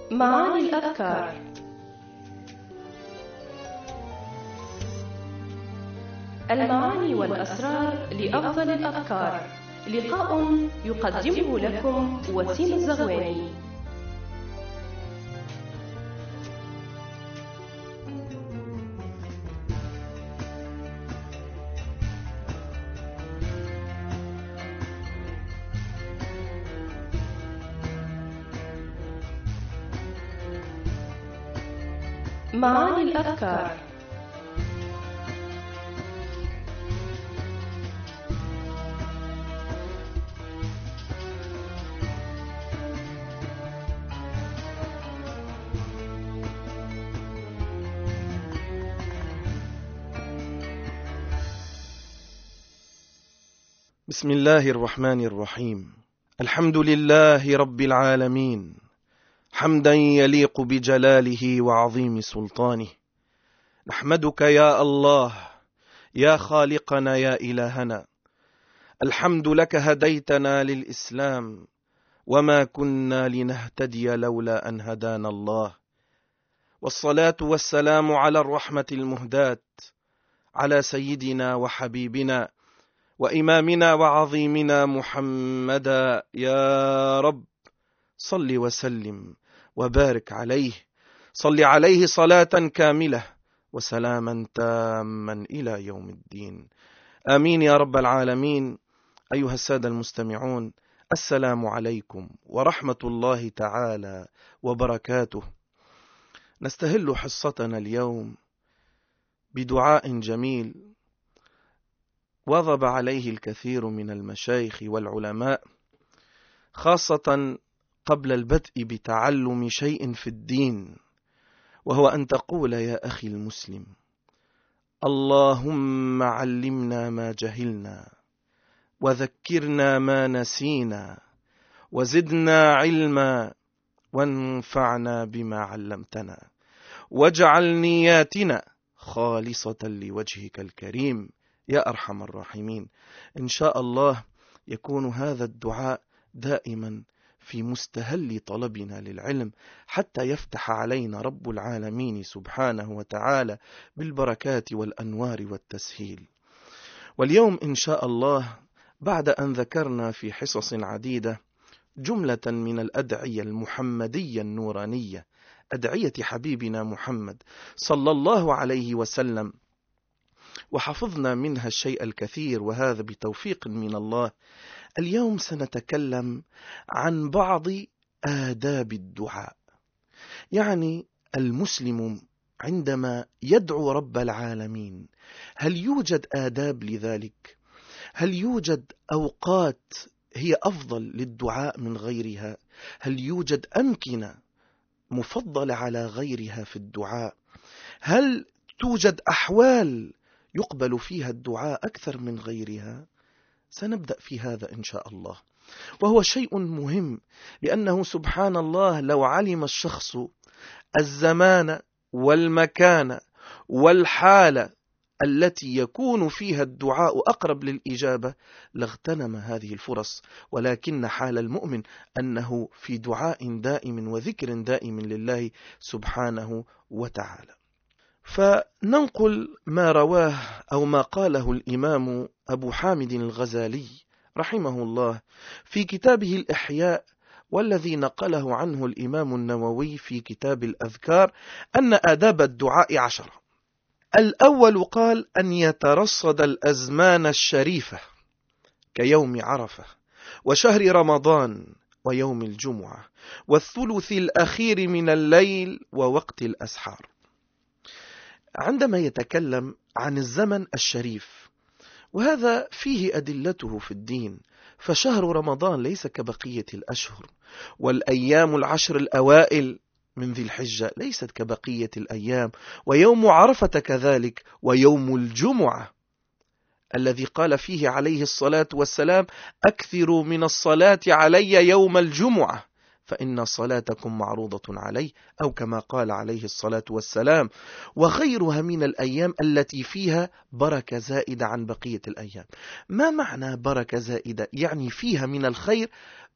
معاني الأفكار. المعاني والأسرار لأفضل الأفكار. لقاء يقدمه لكم وسيم الزغواني. معاني الأفكار. بسم الله الرحمن الرحيم. الحمد لله رب العالمين، حمدا يليق بجلاله وعظيم سلطانه. نحمدك يا الله يا خالقنا يا إلهنا. الحمد لك هديتنا للإسلام، وما كنا لنهتدي لولا أن هدانا الله. والصلاة والسلام على الرحمة المهداة، على سيدنا وحبيبنا وإمامنا وعظيمنا محمدا. يا رب صل وسلم وبارك عليه، صل عليه صلاة كاملة وسلاما تاما إلى يوم الدين. آمين يا رب العالمين. أيها السادة المستمعون، السلام عليكم ورحمة الله تعالى وبركاته. نستهل حصتنا اليوم بدعاء جميل واظب عليه الكثير من المشايخ والعلماء، خاصة قبل البدء بتعلم شيء في الدين، وهو أن تقول يا أخي المسلم: اللهم علمنا ما جهلنا، وذكرنا ما نسينا، وزدنا علما، وانفعنا بما علمتنا، واجعل نياتنا خالصة لوجهك الكريم يا أرحم الراحمين. إن شاء الله يكون هذا الدعاء دائما في مستهل طلبنا للعلم، حتى يفتح علينا رب العالمين سبحانه وتعالى بالبركات والأنوار والتسهيل. واليوم إن شاء الله، بعد أن ذكرنا في حصص عديدة جملة من الأدعية المحمدية النورانية، أدعية حبيبنا محمد صلى الله عليه وسلم، وحفظنا منها الشيء الكثير، وهذا بتوفيق من الله، اليوم سنتكلم عن بعض آداب الدعاء. يعني المسلم عندما يدعو رب العالمين، هل يوجد آداب لذلك؟ هل يوجد أوقات هي أفضل للدعاء من غيرها؟ هل يوجد أمكنة مفضلة على غيرها في الدعاء؟ هل توجد أحوال يقبل فيها الدعاء أكثر من غيرها؟ سنبدأ في هذا إن شاء الله، وهو شيء مهم، لأنه سبحان الله لو علم الشخص الزمان والمكان والحالة التي يكون فيها الدعاء أقرب للإجابة لاغتنم هذه الفرص. ولكن حال المؤمن أنه في دعاء دائم وذكر دائم لله سبحانه وتعالى. فننقل ما رواه أو ما قاله الإمام أبو حامد الغزالي رحمه الله في كتابه الإحياء، والذي نقله عنه الإمام النووي في كتاب الأذكار، أن آداب الدعاء 10. الأول قال: أن يترصد الأزمان الشريفة كيوم عرفة، وشهر رمضان، ويوم الجمعة، والثلث الأخير من الليل، ووقت الأسحار. عندما يتكلم عن الزمن الشريف، وهذا فيه أدلته في الدين، فشهر رمضان ليس كبقية الأشهر، والأيام العشر الأوائل من ذي الحجة ليست كبقية الأيام، ويوم عرفة كذلك، ويوم الجمعة الذي قال فيه عليه الصلاة والسلام: أكثروا من الصلاة علي يوم الجمعة فإن صلاتكم معروضة علي، أو كما قال عليه الصلاة والسلام. وغيرها من الأيام التي فيها بركة زائدة عن بقية الأيام. ما معنى بركة زائدة؟ يعني فيها من الخير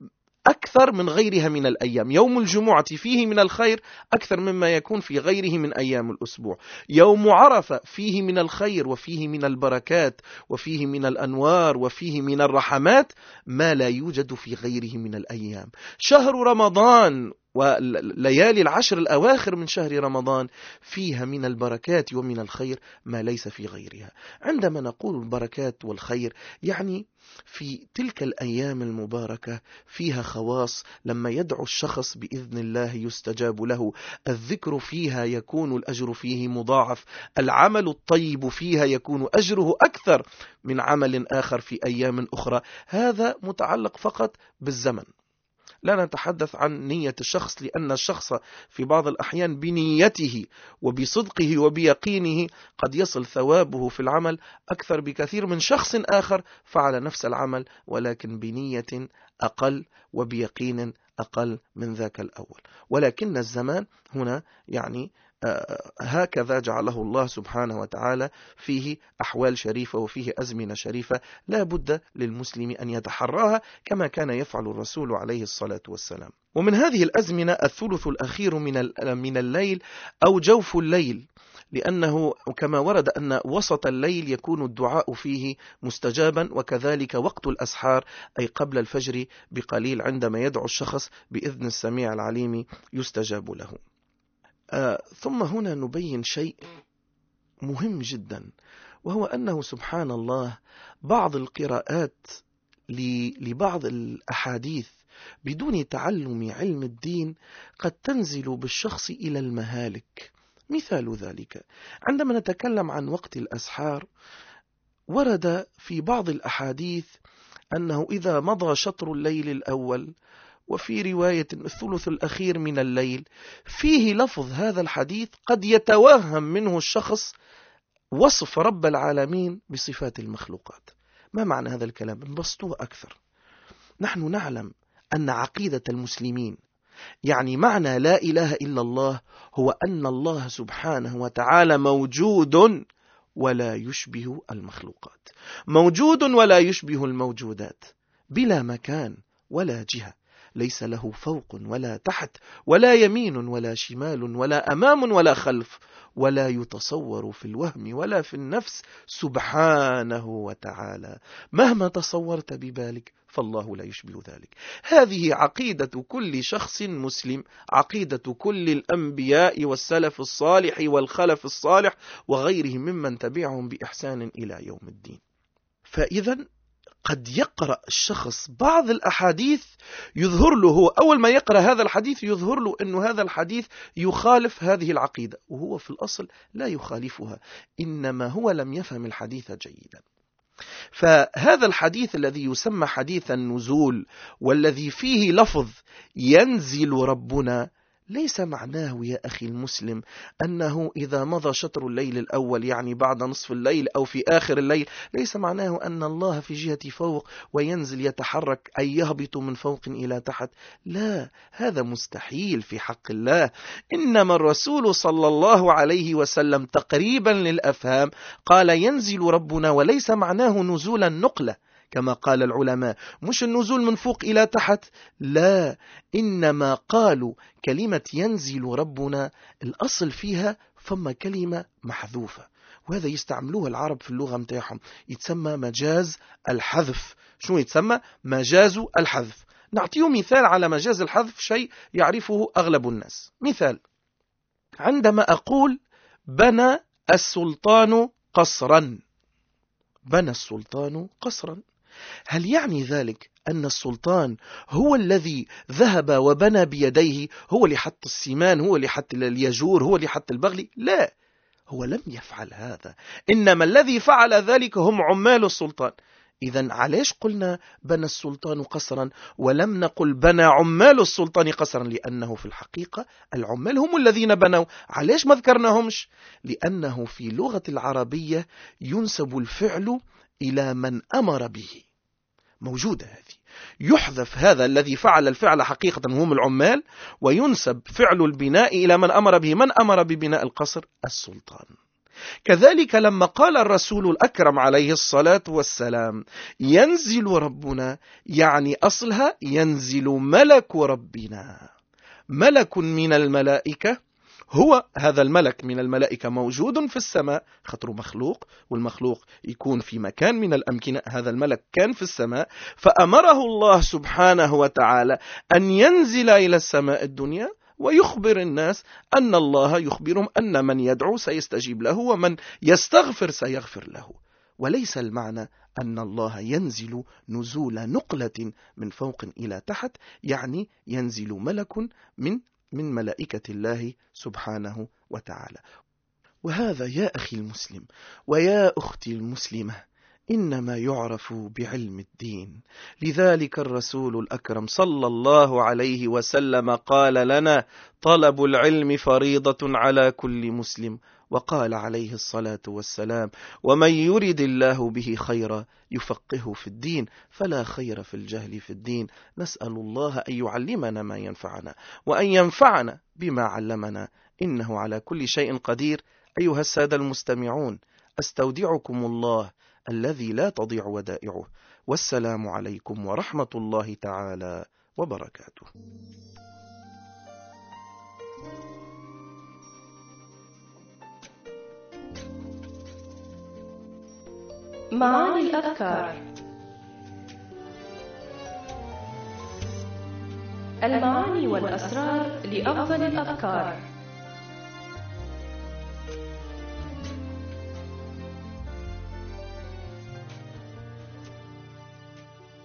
أكثر من غيرها من الأيام. يوم الجمعة فيه من الخير أكثر مما يكون في غيره من أيام الأسبوع. يوم عرفة فيه من الخير وفيه من البركات وفيه من الأنوار وفيه من الرحمات ما لا يوجد في غيره من الأيام. شهر رمضان وليالي العشر الأواخر من شهر رمضان فيها من البركات ومن الخير ما ليس في غيرها. عندما نقول البركات والخير يعني في تلك الأيام المباركة فيها خواص، لما يدعو الشخص بإذن الله يستجاب له، الذكر فيها يكون الأجر فيه مضاعف، العمل الطيب فيها يكون أجره أكثر من عمل آخر في أيام أخرى. هذا متعلق فقط بالزمن، لا نتحدث عن نية الشخص، لأن الشخص في بعض الأحيان بنيته وبصدقه وبيقينه قد يصل ثوابه في العمل أكثر بكثير من شخص آخر فعل نفس العمل ولكن بنية أقل وبيقين أقل من ذاك الأول. ولكن الزمان هنا يعني هكذا جعله الله سبحانه وتعالى، فيه أحوال شريفة وفيه أزمنة شريفة لا بد للمسلم أن يتحراها كما كان يفعل الرسول عليه الصلاة والسلام. ومن هذه الأزمنة الثلث الأخير من الليل أو جوف الليل، لأنه كما ورد أن وسط الليل يكون الدعاء فيه مستجابا، وكذلك وقت الأسحار أي قبل الفجر بقليل عندما يدعو الشخص بإذن السميع العليم يستجاب له. ثم هنا نبين شيء مهم جدا، وهو أنه سبحان الله بعض القراءات لبعض الأحاديث بدون تعلم علم الدين قد تنزل بالشخص إلى المهالك. مثال ذلك عندما نتكلم عن وقت الأسحار، ورد في بعض الأحاديث أنه إذا مضى شطر الليل الأول، وفي رواية الثلث الأخير من الليل، فيه لفظ هذا الحديث قد يتوهم منه الشخص وصف رب العالمين بصفات المخلوقات. ما معنى هذا الكلام؟ نبسطه أكثر. نحن نعلم أن عقيدة المسلمين يعني معنى لا إله إلا الله هو أن الله سبحانه وتعالى موجود ولا يشبه المخلوقات، موجود ولا يشبه الموجودات، بلا مكان ولا جهة، ليس له فوق ولا تحت ولا يمين ولا شمال ولا أمام ولا خلف، ولا يتصور في الوهم ولا في النفس سبحانه وتعالى. مهما تصورت ببالك فالله لا يشبه ذلك. هذه عقيدة كل شخص مسلم، عقيدة كل الأنبياء والسلف الصالح والخلف الصالح وغيرهم ممن تبعهم بإحسان إلى يوم الدين. فإذا قد يقرأ الشخص بعض الأحاديث يظهر له، هو أول ما يقرأ هذا الحديث يظهر له أن هذا الحديث يخالف هذه العقيدة، وهو في الأصل لا يخالفها، إنما هو لم يفهم الحديث جيدا. فهذا الحديث الذي يسمى حديث النزول والذي فيه لفظ ينزل ربنا، ليس معناه يا أخي المسلم أنه إذا مضى شطر الليل الأول يعني بعد نصف الليل أو في آخر الليل، ليس معناه أن الله في جهة فوق وينزل يتحرك أي يهبط من فوق إلى تحت، لا، هذا مستحيل في حق الله. إنما الرسول صلى الله عليه وسلم تقريبا للأفهام قال ينزل ربنا، وليس معناه نزول النقلة كما قال العلماء، مش النزول من فوق إلى تحت، لا، إنما قالوا كلمة ينزل ربنا الأصل فيها ثم كلمة محذوفة، وهذا يستعملوها العرب في اللغة متاعهم، يتسمى مجاز الحذف. شو يتسمى؟ مجاز الحذف. نعطيه مثال على مجاز الحذف، شيء يعرفه أغلب الناس. مثال، عندما أقول بنى السلطان قصرا، بنى السلطان قصرا، هل يعني ذلك أن السلطان هو الذي ذهب وبنى بيديه، هو اللي حط السمان، هو اللي حط اليجور، هو اللي حط البغل؟ لا، هو لم يفعل هذا، إنما الذي فعل ذلك هم عمال السلطان. إذن علاش قلنا بنى السلطان قصرا ولم نقل بنى عمال السلطان قصرا؟ لأنه في الحقيقة العمال هم الذين بنوا. علاش ما ذكرناهمش؟ لأنه في لغة العربية ينسب الفعل إلى من أمر به، موجودة هذه، يحذف هذا الذي فعل الفعل حقيقة هم العمال، وينسب فعل البناء إلى من أمر به. من أمر ببناء القصر؟ السلطان. كذلك لما قال الرسول الأكرم عليه الصلاة والسلام ينزل ربنا، يعني أصلها ينزل ملك ربنا، ملك من الملائكة. هو هذا الملك من الملائكة موجود في السماء، خطر مخلوق، والمخلوق يكون في مكان من الأمكنة، هذا الملك كان في السماء، فأمره الله سبحانه وتعالى أن ينزل إلى السماء الدنيا ويخبر الناس أن الله يخبرهم أن من يدعو سيستجيب له، ومن يستغفر سيغفر له. وليس المعنى أن الله ينزل نزول نقلة من فوق إلى تحت، يعني ينزل ملك من ملائكة الله سبحانه وتعالى. وهذا يا أخي المسلم ويا أختي المسلمة إنما يعرف بعلم الدين. لذلك الرسول الأكرم صلى الله عليه وسلم قال لنا: طلب العلم فريضة على كل مسلم. وقال عليه الصلاة والسلام: ومن يرد الله به خيرا يفقهه في الدين، فلا خير في الجهل في الدين. نسأل الله أن يعلمنا ما ينفعنا وأن ينفعنا بما علمنا، إنه على كل شيء قدير. أيها السادة المستمعون، أستودعكم الله الذي لا تضيع ودائعه، والسلام عليكم ورحمة الله تعالى وبركاته. معاني الأذكار. المعاني والأسرار لأفضل الأذكار.